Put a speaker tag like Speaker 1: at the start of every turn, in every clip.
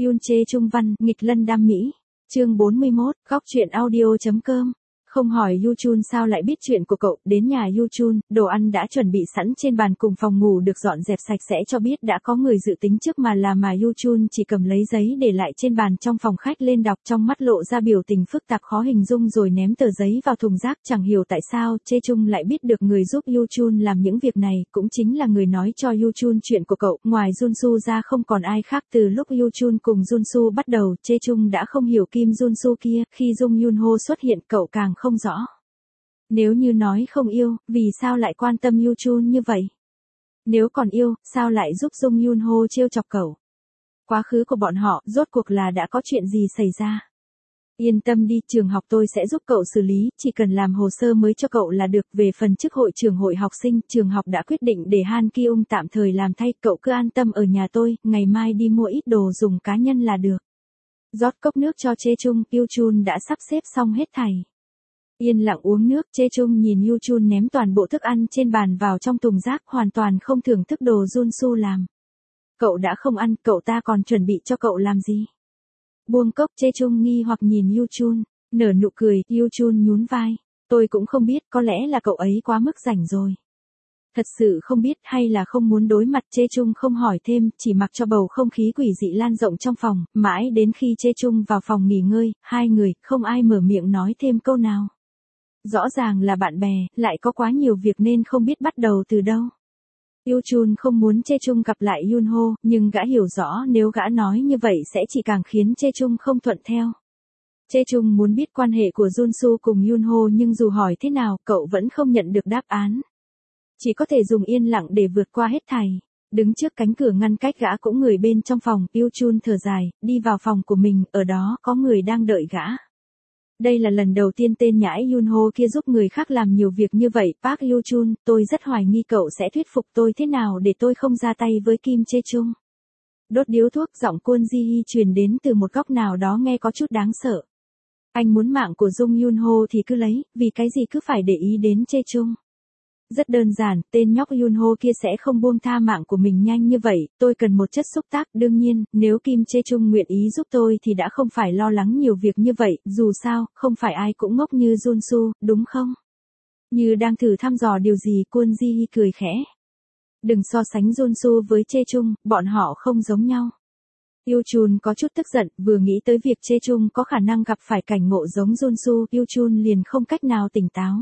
Speaker 1: Yoon Chae Chung văn, nghịch lân đam mỹ. Chương 41, góc truyện audio.com. Không hỏi Yoo Chun sao lại biết chuyện của cậu, đến nhà Yoo Chun, đồ ăn đã chuẩn bị sẵn trên bàn cùng phòng ngủ được dọn dẹp sạch sẽ cho biết đã có người dự tính trước mà Yoo Chun chỉ cầm lấy giấy để lại trên bàn trong phòng khách lên đọc, trong mắt lộ ra biểu tình phức tạp khó hình dung rồi ném tờ giấy vào thùng rác. Chẳng hiểu tại sao Chae Chung lại biết được người giúp Yoo Chun làm những việc này, cũng chính là người nói cho Yoo Chun chuyện của cậu, ngoài Jun Soo ra không còn ai khác. Từ lúc Yoo Chun cùng Jun Soo bắt đầu, Chae Chung đã không hiểu Kim Jun Soo kia, khi Jung Yoon Ho xuất hiện cậu càng không rõ. Nếu như nói không yêu, vì sao lại quan tâm Yoo Chun như vậy? Nếu còn yêu, sao lại giúp Jung Yoon Ho trêu chọc cậu? Quá khứ của bọn họ, rốt cuộc là đã có chuyện gì xảy ra? Yên tâm đi, trường học tôi sẽ giúp cậu xử lý, chỉ cần làm hồ sơ mới cho cậu là được. Về phần chức hội trưởng hội học sinh, trường học đã quyết định để Han Kyung tạm thời làm thay, cậu cứ an tâm ở nhà tôi, ngày mai đi mua ít đồ dùng cá nhân là được. Rót cốc nước cho Chae Chung, Yoo Chun đã sắp xếp xong hết thảy. Yên lặng uống nước, Chae Chung nhìn Yoo Chun ném toàn bộ thức ăn trên bàn vào trong thùng rác, hoàn toàn không thưởng thức đồ Jun Soo làm. Cậu đã không ăn, cậu ta còn chuẩn bị cho cậu làm gì? Buông cốc, Chae Chung nghi hoặc nhìn Yoo Chun, nở nụ cười. Yoo Chun nhún vai, tôi cũng không biết, có lẽ là cậu ấy quá mức rảnh rồi. Thật sự không biết, hay là không muốn đối mặt? Chae Chung không hỏi thêm, chỉ mặc cho bầu không khí quỷ dị lan rộng trong phòng, mãi đến khi Chae Chung vào phòng nghỉ ngơi, hai người, không ai mở miệng nói thêm câu nào. Rõ ràng là bạn bè, lại có quá nhiều việc nên không biết bắt đầu từ đâu. Yoo Chun không muốn Chae Chung gặp lại Yoon Ho, nhưng gã hiểu rõ nếu gã nói như vậy sẽ chỉ càng khiến Chae Chung không thuận theo. Chae Chung muốn biết quan hệ của Jun Soo cùng Yoon Ho, nhưng dù hỏi thế nào, cậu vẫn không nhận được đáp án. Chỉ có thể dùng yên lặng để vượt qua hết thảy. Đứng trước cánh cửa ngăn cách gã cũng người bên trong phòng, Yoo Chun thở dài, đi vào phòng của mình, ở đó có người đang đợi gã. Đây là lần đầu tiên tên nhãi Yoon Ho kia giúp người khác làm nhiều việc như vậy. Park Yoo Chun, tôi rất hoài nghi cậu sẽ thuyết phục tôi thế nào để tôi không ra tay với Kim Chae Chung. Đốt điếu thuốc, giọng Kwon Ji Hee truyền đến từ một góc nào đó nghe có chút đáng sợ. Anh muốn mạng của Jung Yoon Ho thì cứ lấy, vì cái gì cứ phải để ý đến Chae Chung. Rất đơn giản, tên nhóc Yoon Ho kia sẽ không buông tha mạng của mình nhanh như vậy, tôi cần một chất xúc tác. Đương nhiên, nếu Kim Chae Chung nguyện ý giúp tôi thì đã không phải lo lắng nhiều việc như vậy, dù sao, không phải ai cũng ngốc như Jun Soo, đúng không? Như đang thử thăm dò điều gì, Kwon Ji Hee cười khẽ. Đừng so sánh Jun Soo với Chae Chung, bọn họ không giống nhau. Yoo Chun có chút tức giận, vừa nghĩ tới việc Chae Chung có khả năng gặp phải cảnh ngộ giống Jun Soo, Yoo Chun liền không cách nào tỉnh táo.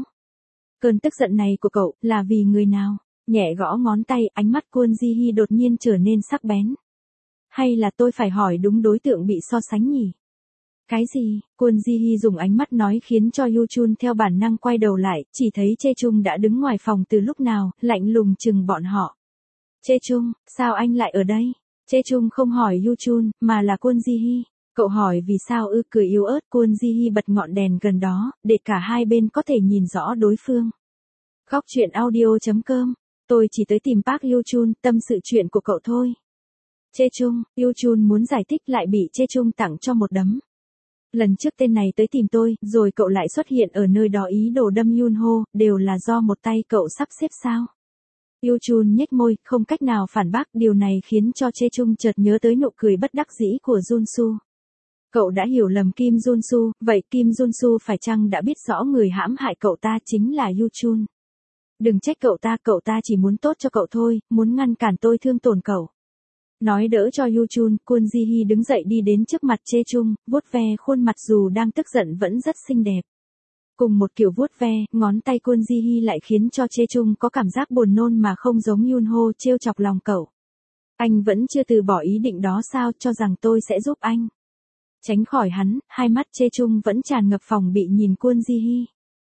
Speaker 1: Cơn tức giận này của cậu, là vì người nào? Nhẹ gõ ngón tay, ánh mắt Kwon Ji Hee đột nhiên trở nên sắc bén. Hay là tôi phải hỏi đúng đối tượng bị so sánh nhỉ? Cái gì? Kwon Ji Hee dùng ánh mắt nói khiến cho Yoo Chun theo bản năng quay đầu lại, chỉ thấy Chae Chung đã đứng ngoài phòng từ lúc nào, lạnh lùng chừng bọn họ. Chae Chung, sao anh lại ở đây? Chae Chung không hỏi Yoo Chun, mà là Kwon Ji Hee. Cậu hỏi vì sao ư? Cười yếu ớt, Kwon Ji Hee bật ngọn đèn gần đó, để cả hai bên có thể nhìn rõ đối phương. Góc truyện audio.com. Tôi chỉ tới tìm Park Yoo Chun, tâm sự chuyện của cậu thôi. Chae Chung, Yoo Chun muốn giải thích lại bị Chae Chung tặng cho một đấm. Lần trước tên này tới tìm tôi, rồi cậu lại xuất hiện ở nơi đó ý đồ đâm Yoon Ho, đều là do một tay cậu sắp xếp sao? Yoo Chun nhếch môi, không cách nào phản bác, điều này khiến cho Chae Chung chợt nhớ tới nụ cười bất đắc dĩ của Jun Soo. Cậu đã hiểu lầm Kim Jun Soo, vậy Kim Jun Soo phải chăng đã biết rõ người hãm hại cậu ta chính là Yoo Chun? Đừng trách cậu ta chỉ muốn tốt cho cậu thôi, muốn ngăn cản tôi thương tổn cậu. Nói đỡ cho Yoo Chun, Kwon Ji Hee đứng dậy đi đến trước mặt Chae Chung, vuốt ve khuôn mặt dù đang tức giận vẫn rất xinh đẹp. Cùng một kiểu vuốt ve, ngón tay Kwon Ji Hee lại khiến cho Chae Chung có cảm giác buồn nôn mà không giống Yoon Ho trêu chọc lòng cậu. Anh vẫn chưa từ bỏ ý định đó sao, cho rằng tôi sẽ giúp anh. Tránh khỏi hắn, hai mắt Chae Chung vẫn tràn ngập phòng bị nhìn Kwon Ji Hee.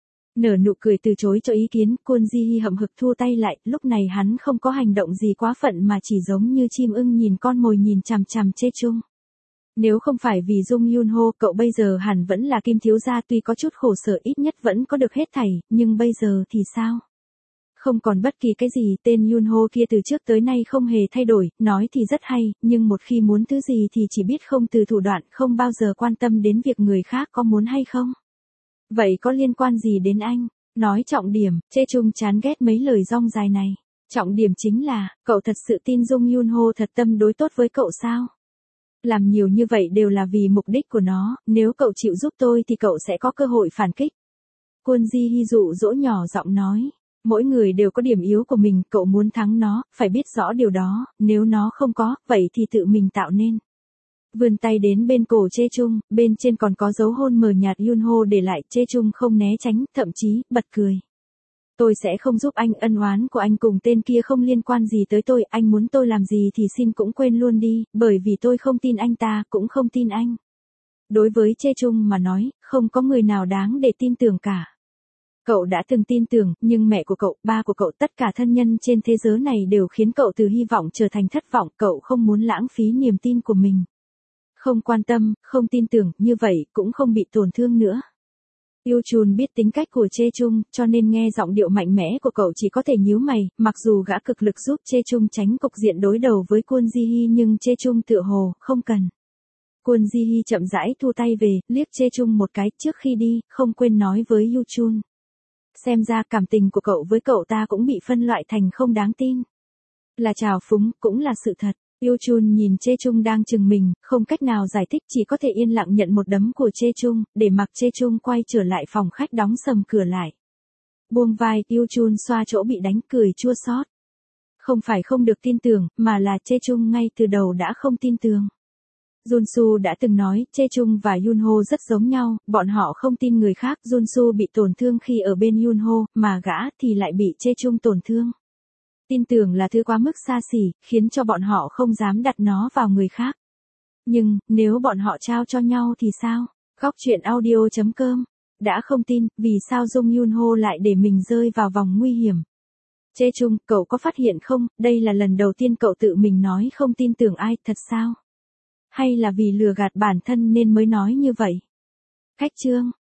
Speaker 1: Nở nụ cười từ chối cho ý kiến, Kwon Ji Hee hậm hực thua tay lại, lúc này hắn không có hành động gì quá phận mà chỉ giống như chim ưng nhìn con mồi nhìn chằm chằm Chae Chung. Nếu không phải vì Jung Yoon Ho, cậu bây giờ hẳn vẫn là Kim thiếu gia, tuy có chút khổ sở ít nhất vẫn có được hết thảy, nhưng bây giờ thì sao? Không còn bất kỳ cái gì. Tên Yoon Ho kia từ trước tới nay không hề thay đổi, nói thì rất hay, nhưng một khi muốn thứ gì thì chỉ biết không từ thủ đoạn, không bao giờ quan tâm đến việc người khác có muốn hay không. Vậy có liên quan gì đến anh? Nói trọng điểm, Chae Chung chán ghét mấy lời dong dài này. Trọng điểm chính là, cậu thật sự tin Jung Yoon Ho thật tâm đối tốt với cậu sao? Làm nhiều như vậy đều là vì mục đích của nó, nếu cậu chịu giúp tôi thì cậu sẽ có cơ hội phản kích. Kwon Ji Hee dụ dỗ nhỏ giọng nói. Mỗi người đều có điểm yếu của mình, cậu muốn thắng nó, phải biết rõ điều đó, nếu nó không có, vậy thì tự mình tạo nên. Vươn tay đến bên cổ Chê Chung, bên trên còn có dấu hôn mờ nhạt Yunho để lại, Chê Chung không né tránh, thậm chí, bật cười. Tôi sẽ không giúp anh, ân oán của anh cùng tên kia không liên quan gì tới tôi, anh muốn tôi làm gì thì xin cũng quên luôn đi, bởi vì tôi không tin anh ta, cũng không tin anh. Đối với Chê Chung mà nói, không có người nào đáng để tin tưởng cả. Cậu đã từng tin tưởng, nhưng mẹ của cậu, ba của cậu, tất cả thân nhân trên thế giới này đều khiến cậu từ hy vọng trở thành thất vọng, cậu không muốn lãng phí niềm tin của mình. Không quan tâm, không tin tưởng, như vậy cũng không bị tổn thương nữa. Yuchun biết tính cách của Chê Chung, cho nên nghe giọng điệu mạnh mẽ của cậu chỉ có thể nhíu mày, mặc dù gã cực lực giúp Chê Chung tránh cục diện đối đầu với Kwon Ji Hee nhưng Chê Chung tựa hồ, không cần. Kwon Ji Hee chậm rãi thu tay về, liếc Chê Chung một cái trước khi đi, không quên nói với Yuchun. Xem ra cảm tình của cậu với cậu ta cũng bị phân loại thành không đáng tin. Là trào phúng, cũng là sự thật. Yuchun nhìn Chê Chung đang chừng mình, không cách nào giải thích, chỉ có thể yên lặng nhận một đấm của Chê Chung, để mặc Chê Chung quay trở lại phòng khách đóng sầm cửa lại. Buông vai, Yuchun xoa chỗ bị đánh, cười chua xót. Không phải không được tin tưởng, mà là Chê Chung ngay từ đầu đã không tin tưởng. Junsu đã từng nói, Chê Chung và Yunho rất giống nhau, bọn họ không tin người khác, Junsu bị tổn thương khi ở bên Yunho, mà gã thì lại bị Chê Chung tổn thương. Tin tưởng là thứ quá mức xa xỉ, khiến cho bọn họ không dám đặt nó vào người khác. Nhưng, nếu bọn họ trao cho nhau thì sao? Góc truyện audio.com. Đã không tin, vì sao Jung Yunho lại để mình rơi vào vòng nguy hiểm? Chê Chung, cậu có phát hiện không, đây là lần đầu tiên cậu tự mình nói không tin tưởng ai, thật sao? Hay là vì lừa gạt bản thân nên mới nói như vậy? Khách chương.